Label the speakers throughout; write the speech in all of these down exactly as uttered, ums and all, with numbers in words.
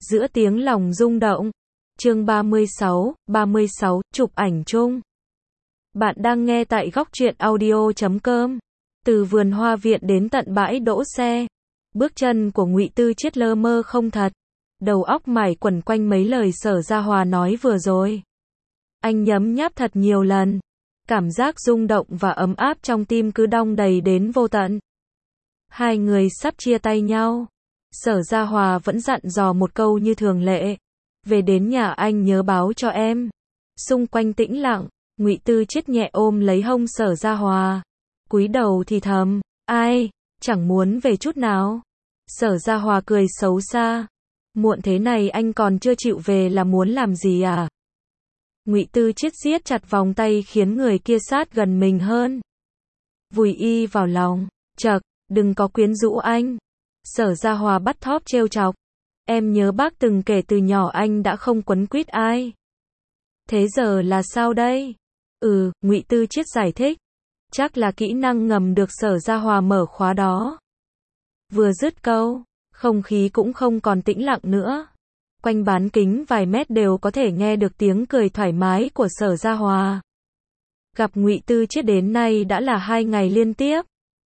Speaker 1: giữa tiếng lòng rung động. Chương ba mươi sáu, ba mươi sáu, chụp ảnh chung. Bạn đang nghe tại góc truyện audio chấm com. Từ vườn hoa viện đến tận bãi đỗ xe, bước chân của Ngụy Tư Chiết lơ mơ không thật, đầu óc mải quẩn quanh mấy lời Sở Gia Hòa nói vừa rồi. Anh nhấm nháp thật nhiều lần, cảm giác rung động và ấm áp trong tim cứ đong đầy đến vô tận. Hai người sắp chia tay nhau, Sở Gia Hòa vẫn dặn dò một câu như thường lệ: về đến nhà anh nhớ báo cho em. Xung quanh tĩnh lặng, Ngụy Tư Chiết nhẹ ôm lấy hông Sở Gia Hòa, cúi đầu thì thầm: ai, chẳng muốn về chút nào. Sở Gia Hòa cười xấu xa: muộn thế này anh còn chưa chịu về là muốn làm gì à? Ngụy Tư Chiết siết chặt vòng tay khiến người kia sát gần mình hơn, vùi y vào lòng. Chậc, đừng có quyến rũ anh. Sở Gia Hòa bắt thóp trêu chọc: em nhớ bác từng kể từ nhỏ anh đã không quấn quýt ai. Thế giờ là sao đây? Ừ, Ngụy Tư Chiết giải thích. Chắc là kỹ năng ngầm được Sở Gia Hòa mở khóa đó. Vừa dứt câu, không khí cũng không còn tĩnh lặng nữa. Quanh bán kính vài mét đều có thể nghe được tiếng cười thoải mái của Sở Gia Hòa. Gặp Ngụy Tư Chiết đến nay đã là hai ngày liên tiếp.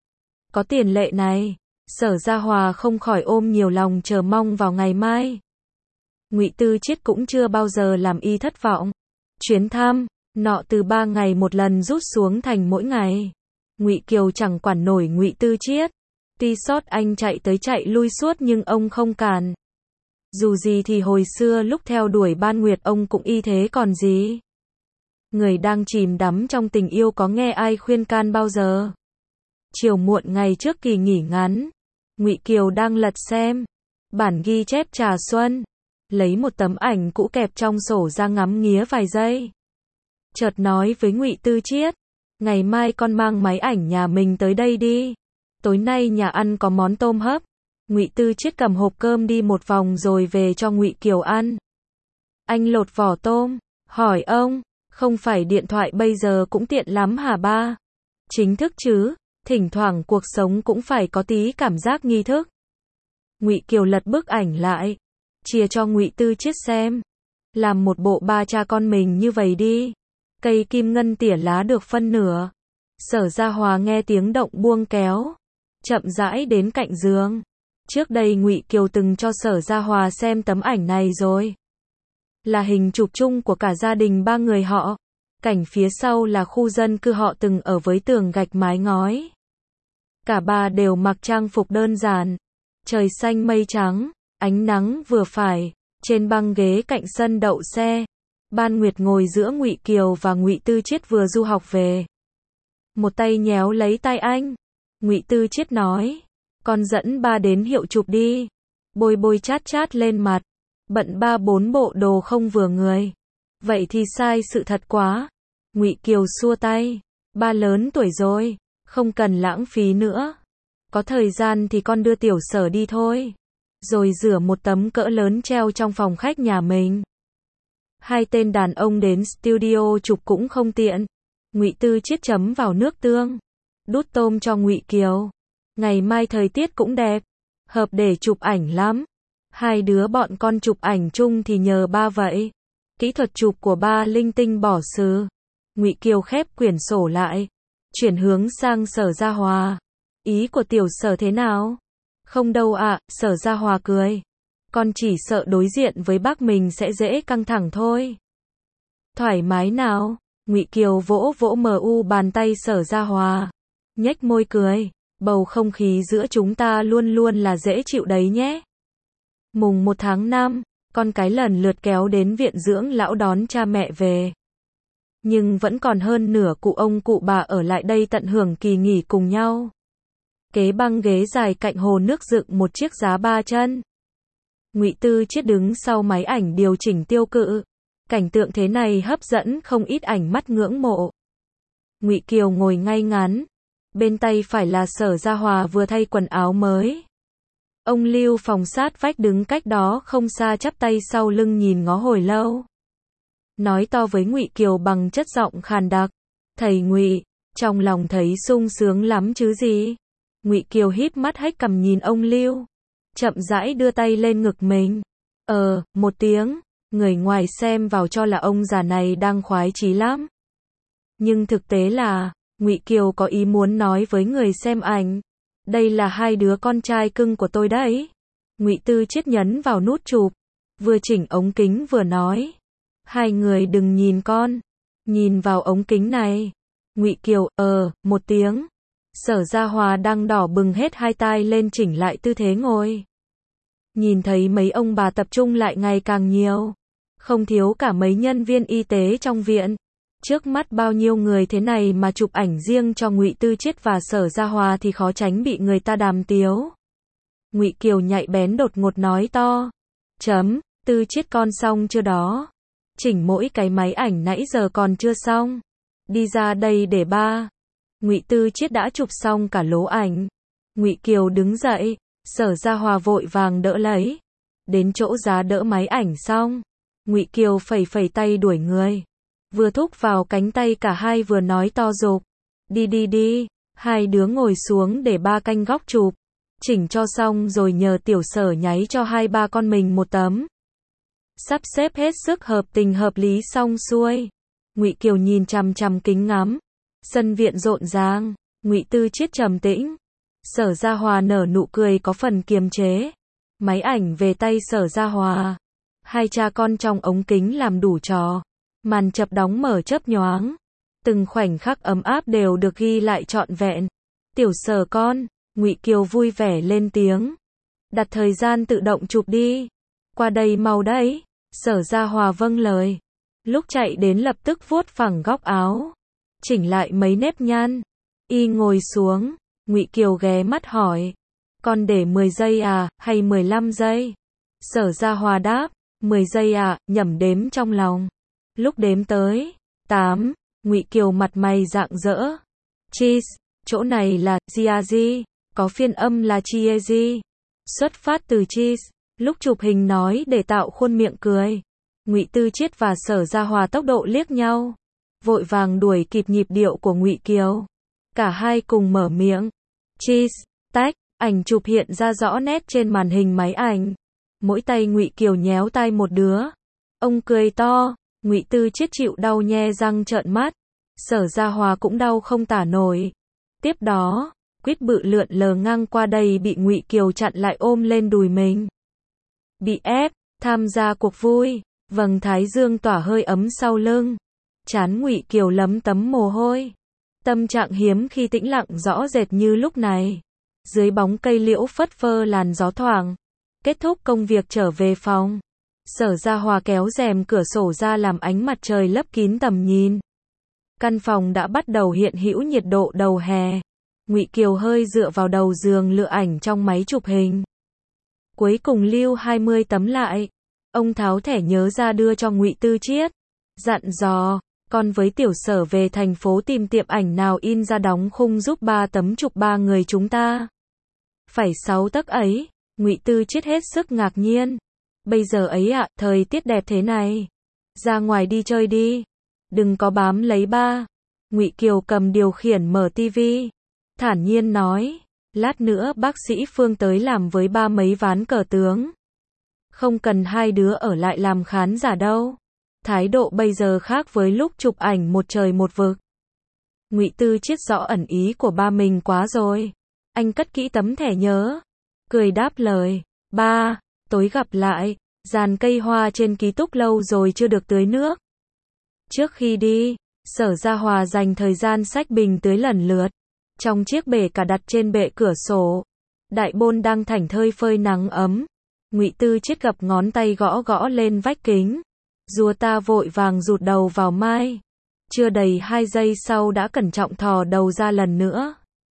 Speaker 1: Có tiền lệ này, Sở Gia Hòa không khỏi ôm nhiều lòng chờ mong vào ngày mai. Ngụy Tư Chiết cũng chưa bao giờ làm y thất vọng. Chuyến thăm nọ từ ba ngày một lần rút xuống thành mỗi ngày. Ngụy Kiều chẳng quản nổi Ngụy Tư Chiết. Tuy sót anh chạy tới chạy lui suốt nhưng ông không cản. Dù gì thì hồi xưa lúc theo đuổi Ban Nguyệt ông cũng y thế còn gì. Người đang chìm đắm trong tình yêu có nghe ai khuyên can bao giờ. Chiều muộn ngày trước kỳ nghỉ ngắn, Ngụy Kiều đang lật xem bản ghi chép trà xuân, lấy một tấm ảnh cũ kẹp trong sổ ra ngắm nghía vài giây. Chợt nói với Ngụy Tư Chiết: ngày mai con mang máy ảnh nhà mình tới đây đi. Tối nay nhà ăn có món tôm hấp. Ngụy Tư Chiết cầm hộp cơm đi một vòng rồi về cho Ngụy Kiều ăn. Anh lột vỏ tôm, hỏi ông: không phải điện thoại bây giờ cũng tiện lắm hả ba? Chính thức chứ, thỉnh thoảng cuộc sống cũng phải có tí cảm giác nghi thức. Ngụy Kiều lật bức ảnh lại, chia cho Ngụy Tư Chiết xem. Làm một bộ ba cha con mình như vậy đi. Cây kim ngân tỉa lá được phân nửa. Sở Gia Hòa nghe tiếng động buông kéo, chậm rãi đến cạnh giường. Trước đây Ngụy Kiều từng cho Sở Gia Hòa xem tấm ảnh này rồi. Là hình chụp chung của cả gia đình ba người họ. Cảnh phía sau là khu dân cư họ từng ở với tường gạch mái ngói. Cả ba đều mặc trang phục đơn giản. Trời xanh mây trắng, ánh nắng vừa phải. Trên băng ghế cạnh sân đậu xe, Ban Nguyệt ngồi giữa Ngụy Kiều và Ngụy Tư Chiết vừa du học về. Một tay nhéo lấy tay anh. Ngụy Tư Chiết nói: con dẫn ba đến hiệu chụp đi. Bôi bôi chát chát lên mặt. Bận ba bốn bộ đồ không vừa người. Vậy thì sai sự thật quá. Ngụy Kiều xua tay: ba lớn tuổi rồi, không cần lãng phí nữa. Có thời gian thì con đưa tiểu Sở đi thôi. Rồi rửa một tấm cỡ lớn treo trong phòng khách nhà mình. Hai tên đàn ông đến studio chụp cũng không tiện. Ngụy Tư Chiết chấm vào nước tương, đút tôm cho Ngụy Kiều. Ngày mai thời tiết cũng đẹp, hợp để chụp ảnh lắm. Hai đứa bọn con chụp ảnh chung thì nhờ ba vậy. Kỹ thuật chụp của ba linh tinh bỏ xứ. Ngụy Kiều khép quyển sổ lại, chuyển hướng sang Sở Gia Hòa. Ý của tiểu Sở thế nào? Không đâu ạ, à, Sở Gia Hòa cười. Con chỉ sợ đối diện với bác mình sẽ dễ căng thẳng thôi. Thoải mái nào? Ngụy Kiều vỗ vỗ mờ u bàn tay Sở Gia Hòa, nhếch môi cười. Bầu không khí giữa chúng ta luôn luôn là dễ chịu đấy nhé. Mùng một tháng năm, con cái lần lượt kéo đến viện dưỡng lão đón cha mẹ về. Nhưng vẫn còn hơn nửa cụ ông cụ bà ở lại đây tận hưởng kỳ nghỉ cùng nhau. Kế băng ghế dài cạnh hồ nước dựng một chiếc giá ba chân. Ngụy Tư Chiết đứng sau máy ảnh điều chỉnh tiêu cự. Cảnh tượng thế này hấp dẫn không ít ảnh mắt ngưỡng mộ. Ngụy Kiều ngồi ngay ngắn. Bên tay phải là Sở Gia Hòa vừa thay quần áo mới. Ông Lưu phòng sát vách đứng cách đó không xa chắp tay sau lưng nhìn ngó hồi lâu. Nói to với Ngụy Kiều bằng chất giọng khàn đặc: thầy Ngụy, trong lòng thấy sung sướng lắm chứ gì. Ngụy Kiều híp mắt hếch cằm nhìn ông Lưu, chậm rãi đưa tay lên ngực mình. Ờ, một tiếng, người ngoài xem vào cho là ông già này đang khoái chí lắm. Nhưng thực tế là, Ngụy Kiều có ý muốn nói với người xem ảnh. Đây là hai đứa con trai cưng của tôi đấy. Ngụy Tư Chiết nhấn vào nút chụp, vừa chỉnh ống kính vừa nói. Hai người đừng nhìn con, nhìn vào ống kính này. Ngụy Kiều, ờ, một tiếng. Sở Gia Hòa đang đỏ bừng hết hai tai lên chỉnh lại tư thế ngồi. Nhìn thấy mấy ông bà tập trung lại ngày càng nhiều. Không thiếu cả mấy nhân viên y tế trong viện. Trước mắt bao nhiêu người thế này mà chụp ảnh riêng cho Ngụy Tư Chiết và Sở Gia Hòa thì khó tránh bị người ta đàm tiếu. Ngụy Kiều nhạy bén đột ngột nói to. Chấm, Tư Chiết con xong chưa đó? Chỉnh mỗi cái máy ảnh nãy giờ còn chưa xong. Đi ra đây để ba. Ngụy Tư Chiết đã chụp xong cả lố ảnh. Ngụy Kiều đứng dậy, Sở Gia Hòa vội vàng đỡ lấy. Đến chỗ giá đỡ máy ảnh xong, Ngụy Kiều phẩy phẩy tay đuổi người. Vừa thúc vào cánh tay cả hai vừa nói to giục. Đi đi đi, hai đứa ngồi xuống để ba canh góc chụp. Chỉnh cho xong rồi nhờ tiểu Sở nháy cho hai ba con mình một tấm. Sắp xếp hết sức hợp tình hợp lý xong xuôi. Ngụy Kiều nhìn chằm chằm kính ngắm. Sân viện rộn ràng, Ngụy Tư Chiết trầm tĩnh. Sở Gia Hòa nở nụ cười có phần kiềm chế. Máy ảnh về tay Sở Gia Hòa. Hai cha con trong ống kính làm đủ trò. Màn chập đóng mở chớp nhoáng. Từng khoảnh khắc ấm áp đều được ghi lại trọn vẹn. Tiểu Sở con, Ngụy Kiều vui vẻ lên tiếng. Đặt thời gian tự động chụp đi. Qua đây mau đấy. Sở Gia Hòa vâng lời. Lúc chạy đến lập tức vuốt phẳng góc áo. Chỉnh lại mấy nếp nhăn. Y ngồi xuống. Ngụy Kiều ghé mắt hỏi. Con để mười giây à, hay mười lăm giây? Sở Gia Hòa đáp. mười giây à, nhẩm đếm trong lòng. Lúc đếm tới tám, Ngụy Kiều mặt mày rạng rỡ. Cheese, chỗ này là Giazi, có phiên âm là Chiezi. Xuất phát từ cheese, lúc chụp hình nói để tạo khuôn miệng cười. Ngụy Tư Chiết và Sở Gia Hòa tốc độ liếc nhau, vội vàng đuổi kịp nhịp điệu của Ngụy Kiều. Cả hai cùng mở miệng. Cheese, tách, ảnh chụp hiện ra rõ nét trên màn hình máy ảnh. Mỗi tay Ngụy Kiều nhéo tay một đứa. Ông cười to. Ngụy Tư Chiết chịu đau nhe răng trợn mắt. Sở Gia Hòa cũng đau không tả nổi. Tiếp đó, quýt bự lượn lờ ngang qua đây bị Ngụy Kiều chặn lại ôm lên đùi mình. Bị ép, tham gia cuộc vui, vầng thái dương tỏa hơi ấm sau lưng. Trán Ngụy Kiều lấm tấm mồ hôi. Tâm trạng hiếm khi tĩnh lặng rõ rệt như lúc này. Dưới bóng cây liễu phất phơ làn gió thoảng. Kết thúc công việc trở về phòng. Sở Gia Hòa kéo rèm cửa sổ ra làm ánh mặt trời lấp kín tầm nhìn. Căn phòng đã bắt đầu hiện hữu nhiệt độ đầu hè. Ngụy Kiều hơi dựa vào đầu giường lựa ảnh trong máy chụp hình. Cuối cùng lưu hai mươi tấm lại. Ông tháo thẻ nhớ ra đưa cho Ngụy Tư Chiết. Dặn dò, con với tiểu Sở về thành phố tìm tiệm ảnh nào in ra đóng khung giúp ba tấm chụp ba người chúng ta. Phải sáu tấc ấy. Ngụy Tư Chiết hết sức ngạc nhiên. Bây giờ ấy ạ, à, thời tiết đẹp thế này. Ra ngoài đi chơi đi. Đừng có bám lấy ba. Ngụy Kiều cầm điều khiển mở tivi. Thản nhiên nói. Lát nữa bác sĩ Phương tới làm với ba mấy ván cờ tướng. Không cần hai đứa ở lại làm khán giả đâu. Thái độ bây giờ khác với lúc chụp ảnh một trời một vực. Ngụy Tư Chiết rõ ẩn ý của ba mình quá rồi. Anh cất kỹ tấm thẻ nhớ. Cười đáp lời. Ba, tối gặp lại. Giàn cây hoa trên ký túc lâu rồi chưa được tưới nước. Trước khi đi, Sở Gia Hòa dành thời gian xách bình tưới lần lượt. Trong chiếc bể cả đặt trên bệ cửa sổ. Đại bôn đang thảnh thơi phơi nắng ấm. Ngụy Tư Chiết gập ngón tay gõ gõ lên vách kính. Rùa ta vội vàng rụt đầu vào mai. Chưa đầy hai giây sau đã cẩn trọng thò đầu ra lần nữa.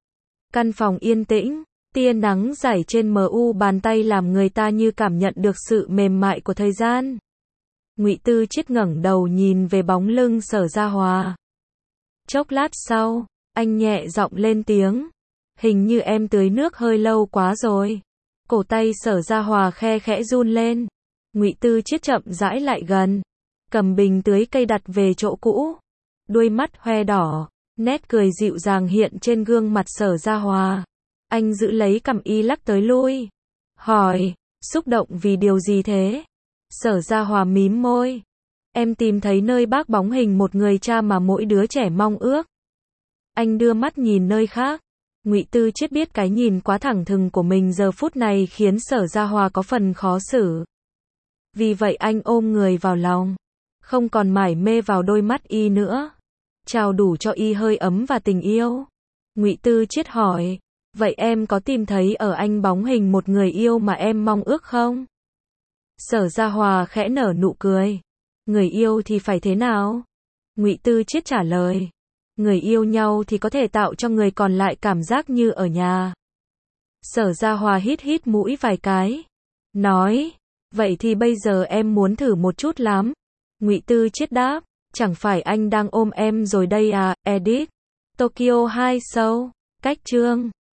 Speaker 1: Căn phòng yên tĩnh. Tia nắng rải trên mờ u bàn tay làm người ta như cảm nhận được sự mềm mại của thời gian. Ngụy Tư Chiết ngẩng đầu nhìn về bóng lưng Sở Gia Hòa. Chốc lát sau, anh nhẹ giọng lên tiếng. Hình như em tưới nước hơi lâu quá rồi. Cổ tay Sở Gia Hòa khe khẽ run lên. Ngụy Tư Chiết chậm rãi lại gần. Cầm bình tưới cây đặt về chỗ cũ. Đuôi mắt hoe đỏ. Nét cười dịu dàng hiện trên gương mặt Sở Gia Hòa. Anh giữ lấy cằm y lắc tới lui. Hỏi, xúc động vì điều gì thế? Sở Gia Hòa mím môi. Em tìm thấy nơi bác bóng hình một người cha mà mỗi đứa trẻ mong ước. Anh đưa mắt nhìn nơi khác. Ngụy Tư Chiết biết cái nhìn quá thẳng thừng của mình giờ phút này khiến Sở Gia Hòa có phần khó xử. Vì vậy anh ôm người vào lòng, không còn mải mê vào đôi mắt y nữa, trao đủ cho y hơi ấm và tình yêu. Ngụy Tư Chiết hỏi, vậy em có tìm thấy ở anh bóng hình một người yêu mà em mong ước không? Sở Gia Hòa khẽ nở nụ cười. Người yêu thì phải thế nào? Ngụy Tư Chiết trả lời. Người yêu nhau thì có thể tạo cho người còn lại cảm giác như ở nhà. Sở Gia Hòa hít hít mũi vài cái, nói, vậy thì bây giờ em muốn thử một chút lắm. Ngụy Tư Chiết đáp, chẳng phải anh đang ôm em rồi đây à, edit. Tokyo hai Show, cách chương.